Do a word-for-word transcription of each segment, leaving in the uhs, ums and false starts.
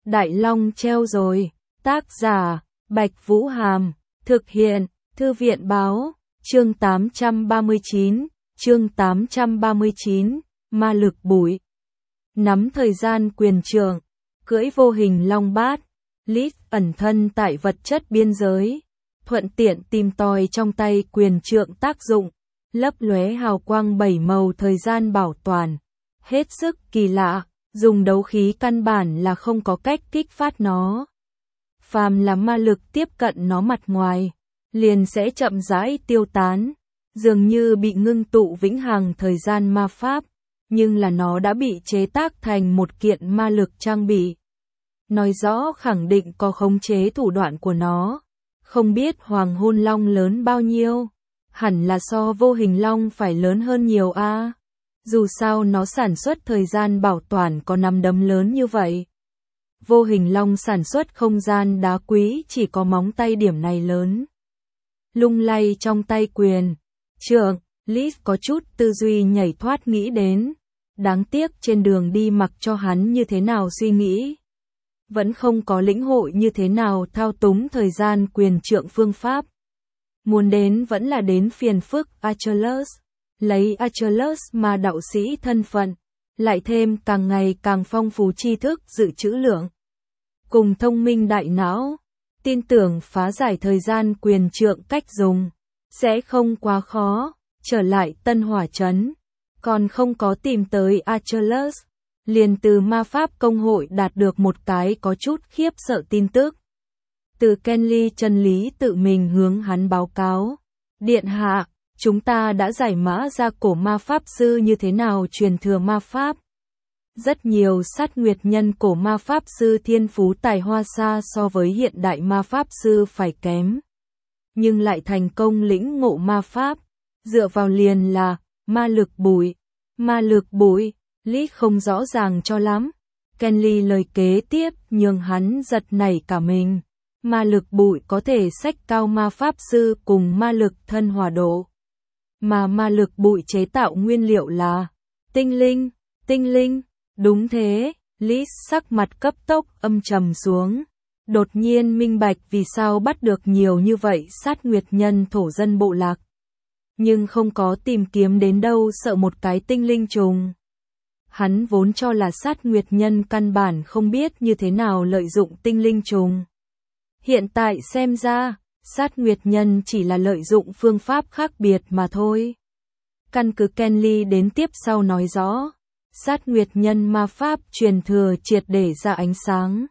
Đại Long treo rồi. Tác giả, Bạch Vũ Hàm. Thực hiện, Thư viện Báo. Chương tám trăm ba mươi chín. Chương tám trăm ba mươi chín. Ma lực bụi. Nắm thời gian quyền trượng. Cưỡi vô hình long bát. Lít ẩn thân tại vật chất biên giới. Thuận tiện tìm tòi trong tay quyền trượng tác dụng. Lấp lóe hào quang bảy màu thời gian bảo toàn. Hết sức kỳ lạ. Dùng đấu khí căn bản là không có cách kích phát nó. Phàm là ma lực tiếp cận nó mặt ngoài, liền sẽ chậm rãi tiêu tán, dường như bị ngưng tụ vĩnh hằng thời gian ma pháp, nhưng là nó đã bị chế tác thành một kiện ma lực trang bị. Nói rõ khẳng định có khống chế thủ đoạn của nó. Không biết Hoàng Hôn Long lớn bao nhiêu, hẳn là so vô hình long phải lớn hơn nhiều a. Dù sao nó sản xuất thời gian bảo toàn có nắm đấm lớn như vậy. Vô hình long sản xuất không gian đá quý chỉ có móng tay điểm này lớn. Lung lay trong tay quyền trượng, Liz có chút tư duy nhảy thoát nghĩ đến. Đáng tiếc trên đường đi mặc cho hắn như thế nào suy nghĩ, vẫn không có lĩnh hội như thế nào thao túng thời gian quyền trượng phương pháp. Muốn đến vẫn là đến phiền phức Achilles. Lấy Achilles mà đạo sĩ thân phận, lại thêm càng ngày càng phong phú tri thức dự trữ lượng. Cùng thông minh đại não, tin tưởng phá giải thời gian quyền trượng cách dùng, sẽ không quá khó. Trở lại Tân Hỏa Trấn, còn không có tìm tới Achilles, liền từ ma pháp công hội đạt được một cái có chút khiếp sợ tin tức. Từ Kenly chân lý tự mình hướng hắn báo cáo. Điện hạ, chúng ta đã giải mã ra cổ ma pháp sư như thế nào truyền thừa ma pháp. Rất nhiều sát nguyệt nhân cổ ma pháp sư thiên phú tài hoa xa so với hiện đại ma pháp sư phải kém. Nhưng lại thành công lĩnh ngộ ma pháp. Dựa vào liền là ma lực bụi. Ma lực bụi, Lý không rõ ràng cho lắm. Kenly lời kế tiếp nhường hắn giật nảy cả mình. Ma lực bụi có thể xách cao ma pháp sư cùng ma lực thân hòa độ. Mà ma lực bụi chế tạo nguyên liệu là tinh linh, tinh linh, đúng thế. Lý sắc mặt cấp tốc âm trầm xuống, đột nhiên minh bạch vì sao bắt được nhiều như vậy sát nguyệt nhân thổ dân bộ lạc. Nhưng không có tìm kiếm đến đâu sợ một cái tinh linh trùng. Hắn vốn cho là sát nguyệt nhân căn bản không biết như thế nào lợi dụng tinh linh trùng. Hiện tại xem ra, sát nguyệt nhân chỉ là lợi dụng phương pháp khác biệt mà thôi. Căn cứ Kenly đến tiếp sau nói rõ, sát nguyệt nhân ma pháp truyền thừa triệt để ra ánh sáng.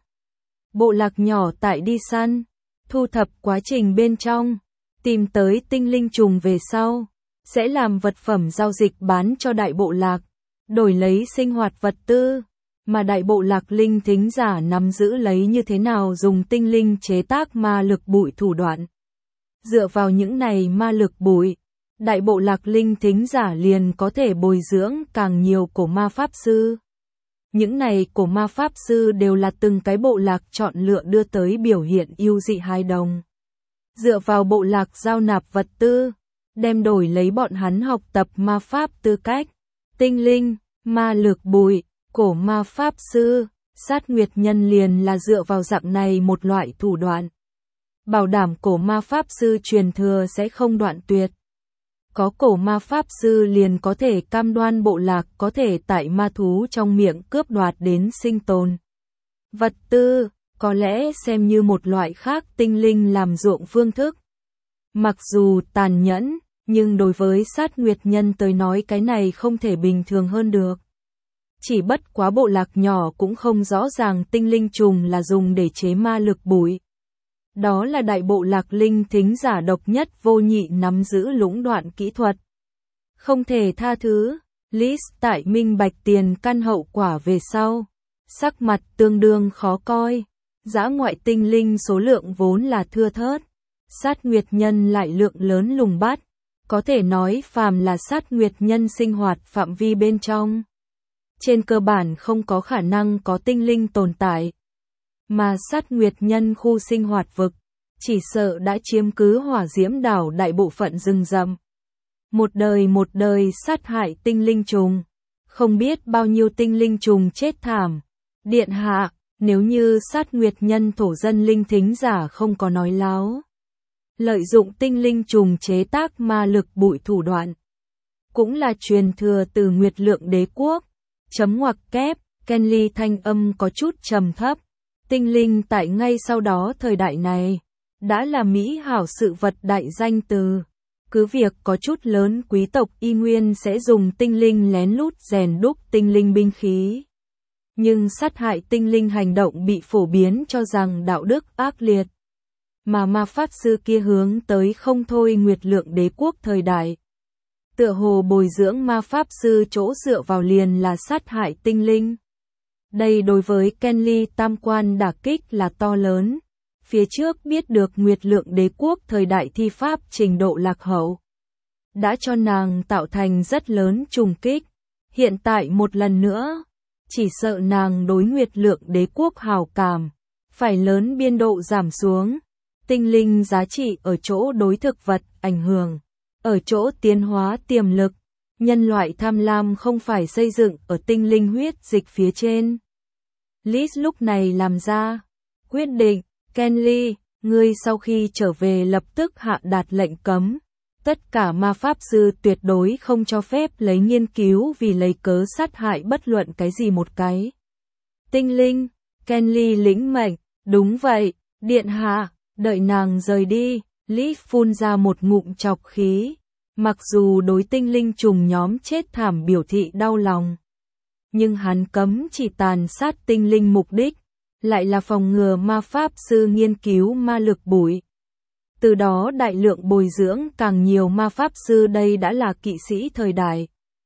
Bộ lạc nhỏ tại đi săn, thu thập quá trình bên trong, tìm tới tinh linh trùng về sau, sẽ làm vật phẩm giao dịch bán cho đại bộ lạc, đổi lấy sinh hoạt vật tư. Mà đại bộ lạc linh thính giả nắm giữ lấy như thế nào dùng tinh linh chế tác ma lực bụi thủ đoạn. Dựa vào những này ma lực bụi, đại bộ lạc linh thính giả liền có thể bồi dưỡng càng nhiều cổ ma pháp sư. Những này cổ ma pháp sư đều là từng cái bộ lạc chọn lựa đưa tới biểu hiện ưu dị hài đồng. Dựa vào bộ lạc giao nạp vật tư, đem đổi lấy bọn hắn học tập ma pháp tư cách. Tinh linh, ma lực bụi, cổ ma pháp sư, sát nguyệt nhân liền là dựa vào dạng này một loại thủ đoạn. Bảo đảm cổ ma pháp sư truyền thừa sẽ không đoạn tuyệt. Có cổ ma pháp sư liền có thể cam đoan bộ lạc có thể tại ma thú trong miệng cướp đoạt đến sinh tồn. Vật tư, có lẽ xem như một loại khác tinh linh làm ruộng phương thức. Mặc dù tàn nhẫn, nhưng đối với sát nguyệt nhân tới nói cái này không thể bình thường hơn được. Chỉ bất quá bộ lạc nhỏ cũng không rõ ràng tinh linh trùng là dùng để chế ma lực bụi. Đó là đại bộ lạc linh thính giả độc nhất vô nhị nắm giữ lũng đoạn kỹ thuật. Không thể tha thứ. Liz tại minh bạch tiền căn hậu quả về sau, sắc mặt tương đương khó coi. Dã ngoại tinh linh số lượng vốn là thưa thớt, sát nguyệt nhân lại lượng lớn lùng bắt. Có thể nói phàm là sát nguyệt nhân sinh hoạt phạm vi bên trong, trên cơ bản không có khả năng có tinh linh tồn tại. Mà sát nguyệt nhân khu sinh hoạt vực, chỉ sợ đã chiếm cứ hỏa diễm đảo đại bộ phận rừng rậm. Một đời một đời sát hại tinh linh trùng, không biết bao nhiêu tinh linh trùng chết thảm. Điện hạ, Nếu như sát nguyệt nhân thổ dân linh thính giả không có nói láo, lợi dụng tinh linh trùng chế tác ma lực bụi thủ đoạn, cũng là truyền thừa từ Nguyệt Lượng Đế quốc. Chấm ngoặc kép, Kenly thanh âm có chút trầm thấp. Tinh linh tại ngay sau đó thời đại này, đã là mỹ hảo sự vật đại danh từ. Cứ việc có chút lớn quý tộc y nguyên sẽ dùng tinh linh lén lút rèn đúc tinh linh binh khí. Nhưng sát hại tinh linh hành động bị phổ biến cho rằng đạo đức ác liệt. Mà ma pháp sư kia hướng tới không thôi Nguyệt Lượng Đế quốc thời đại. Tựa hồ bồi dưỡng ma pháp sư chỗ dựa vào liền là sát hại tinh linh. Đây đối với Kenly tam quan đả kích là to lớn. Phía trước biết được Nguyệt Lượng Đế quốc thời đại thi pháp trình độ lạc hậu, đã cho nàng tạo thành rất lớn trùng kích. Hiện tại một lần nữa, chỉ sợ nàng đối Nguyệt Lượng Đế quốc hào cảm phải lớn biên độ giảm xuống. Tinh linh giá trị ở chỗ đối thực vật ảnh hưởng, ở chỗ tiến hóa tiềm lực. Nhân loại tham lam không phải xây dựng ở tinh linh huyết dịch phía trên. Liz lúc này làm ra quyết định. Kenly, ngươi sau khi trở về lập tức hạ đạt lệnh cấm. Tất cả ma pháp sư tuyệt đối không cho phép lấy nghiên cứu vì lấy cớ sát hại bất luận cái gì một cái tinh linh. Kenly lĩnh mệnh, đúng vậy, điện hạ. Đợi nàng rời đi, Liz phun ra một ngụm chọc khí. Mặc dù đối tinh linh trùng nhóm chết thảm biểu thị đau lòng, nhưng hắn cấm chỉ tàn sát tinh linh mục đích lại là phòng ngừa ma pháp sư nghiên cứu ma lực bụi. Từ đó đại lượng bồi dưỡng càng nhiều ma pháp sư. Đây đã là kỵ sĩ thời đại.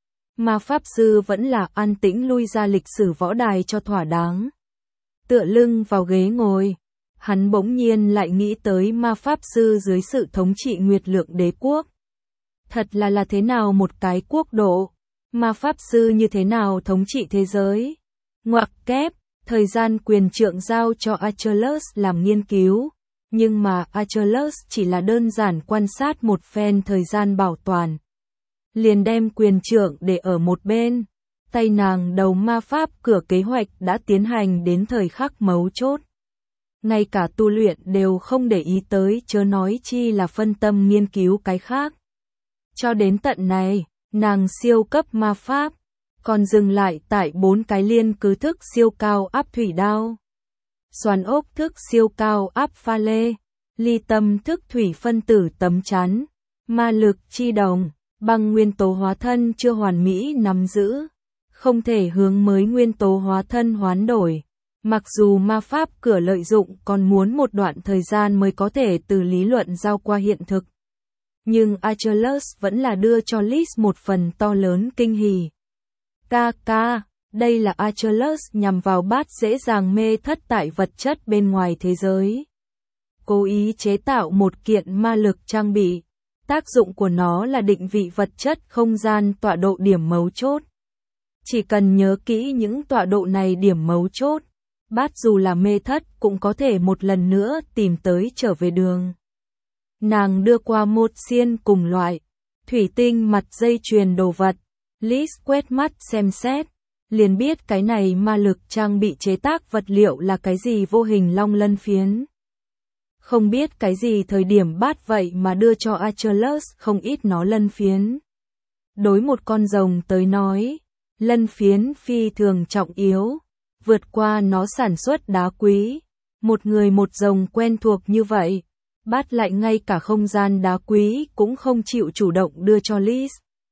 Ma pháp sư vẫn là an tĩnh lui ra lịch sử võ đài cho thỏa đáng. Tựa lưng vào ghế ngồi, hắn bỗng nhiên lại nghĩ tới ma pháp sư dưới sự thống trị Nguyệt Lượng Đế quốc. Thật là là thế nào một cái quốc độ, ma pháp sư như thế nào thống trị thế giới. Ngoặc kép, thời gian quyền trượng giao cho Achilles làm nghiên cứu, nhưng mà Achilles chỉ là đơn giản quan sát một phen thời gian bảo toàn. Liền đem quyền trượng để ở một bên, tay nàng đầu ma pháp cửa kế hoạch đã tiến hành đến thời khắc mấu chốt. Ngay cả tu luyện đều không để ý tới, chớ nói chi là phân tâm nghiên cứu cái khác. Cho đến tận này, nàng siêu cấp ma pháp còn dừng lại tại bốn cái liên cứ thức siêu cao áp thủy đao, xoàn ốc thức siêu cao áp pha lê, ly tâm thức thủy phân tử tấm chắn, ma lực chi đồng, băng nguyên tố hóa thân chưa hoàn mỹ nắm giữ, không thể hướng mới nguyên tố hóa thân hoán đổi. Mặc dù ma pháp cửa lợi dụng còn muốn một đoạn thời gian mới có thể từ lý luận giao qua hiện thực, nhưng Achilles vẫn là đưa cho Liz một phần to lớn kinh hỉ. Ca ca, đây là Achilles nhằm vào bát dễ dàng mê thất tại vật chất bên ngoài thế giới. Cố ý chế tạo một kiện ma lực trang bị. Tác dụng của nó là định vị vật chất không gian tọa độ điểm mấu chốt. Chỉ cần nhớ kỹ những tọa độ này điểm mấu chốt, bát dù là mê thất cũng có thể một lần nữa tìm tới trở về đường. Nàng đưa qua một xiên cùng loại thủy tinh mặt dây chuyền đồ vật. Liz quét mắt xem xét, liền biết cái này ma lực trang bị chế tác vật liệu là cái gì. Vô hình long lân phiến. Không biết cái gì thời điểm bát vậy mà đưa cho Achilles không ít nó lân phiến. Đối một con rồng tới nói, lân phiến phi thường trọng yếu, vượt qua nó sản xuất đá quý. Một người một rồng quen thuộc như vậy, bát lại ngay cả không gian đá quý cũng không chịu chủ động đưa cho Liz.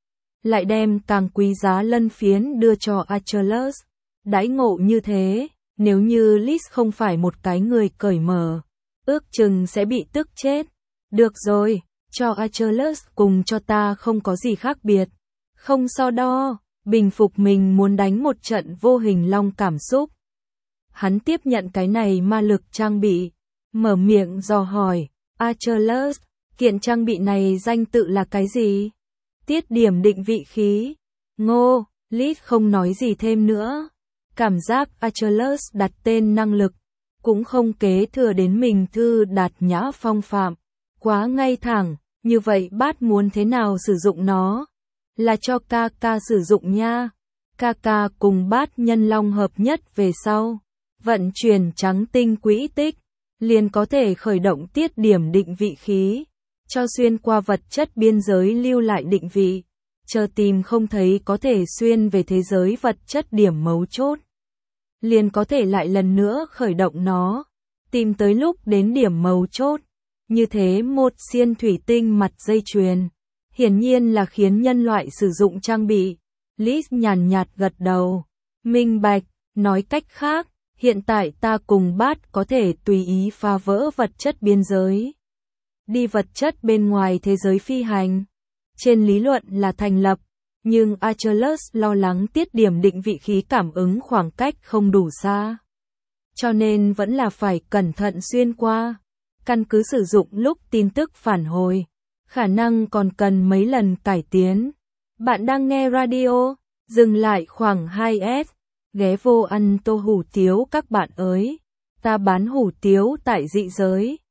Lại đem càng quý giá lân phiến đưa cho Achilles. Đãi ngộ như thế, nếu như Liz không phải một cái người cởi mở, ước chừng sẽ bị tức chết. Được rồi, cho Achilles cùng cho ta không có gì khác biệt. Không so đo, bình phục mình muốn đánh một trận vô hình long cảm xúc. Hắn tiếp nhận cái này ma lực trang bị, mở miệng dò hỏi, Achilles, kiện trang bị này danh tự là cái gì? Tiết điểm định vị khí. Ngô, Liz không nói gì thêm nữa. Cảm giác Achilles đặt tên năng lực, cũng không kế thừa đến mình thư đạt nhã phong phạm. Quá ngay thẳng, như vậy bát muốn thế nào sử dụng nó? Là cho ca ca sử dụng nha. Ca ca cùng bát nhân long hợp nhất về sau, vận chuyển trắng tinh quỹ tích, liền có thể khởi động tiết điểm định vị khí, cho xuyên qua vật chất biên giới lưu lại định vị, chờ tìm không thấy có thể xuyên về thế giới vật chất điểm mấu chốt. Liền có thể lại lần nữa khởi động nó, tìm tới lúc đến điểm mấu chốt. Như thế một xiên thủy tinh mặt dây chuyền, hiển nhiên là khiến nhân loại sử dụng trang bị. Liz nhàn nhạt gật đầu, minh bạch, nói cách khác, hiện tại ta cùng Bát có thể tùy ý phá vỡ vật chất biên giới, đi vật chất bên ngoài thế giới phi hành. Trên lý luận là thành lập, nhưng Achilles lo lắng tiết điểm định vị khí cảm ứng khoảng cách không đủ xa, cho nên vẫn là phải cẩn thận xuyên qua. Căn cứ sử dụng lúc tin tức phản hồi, khả năng còn cần mấy lần cải tiến. Bạn đang nghe radio, dừng lại khoảng hai S, ghé vô ăn tô hủ tiếu các bạn ơi. Ta bán hủ tiếu tại dị giới.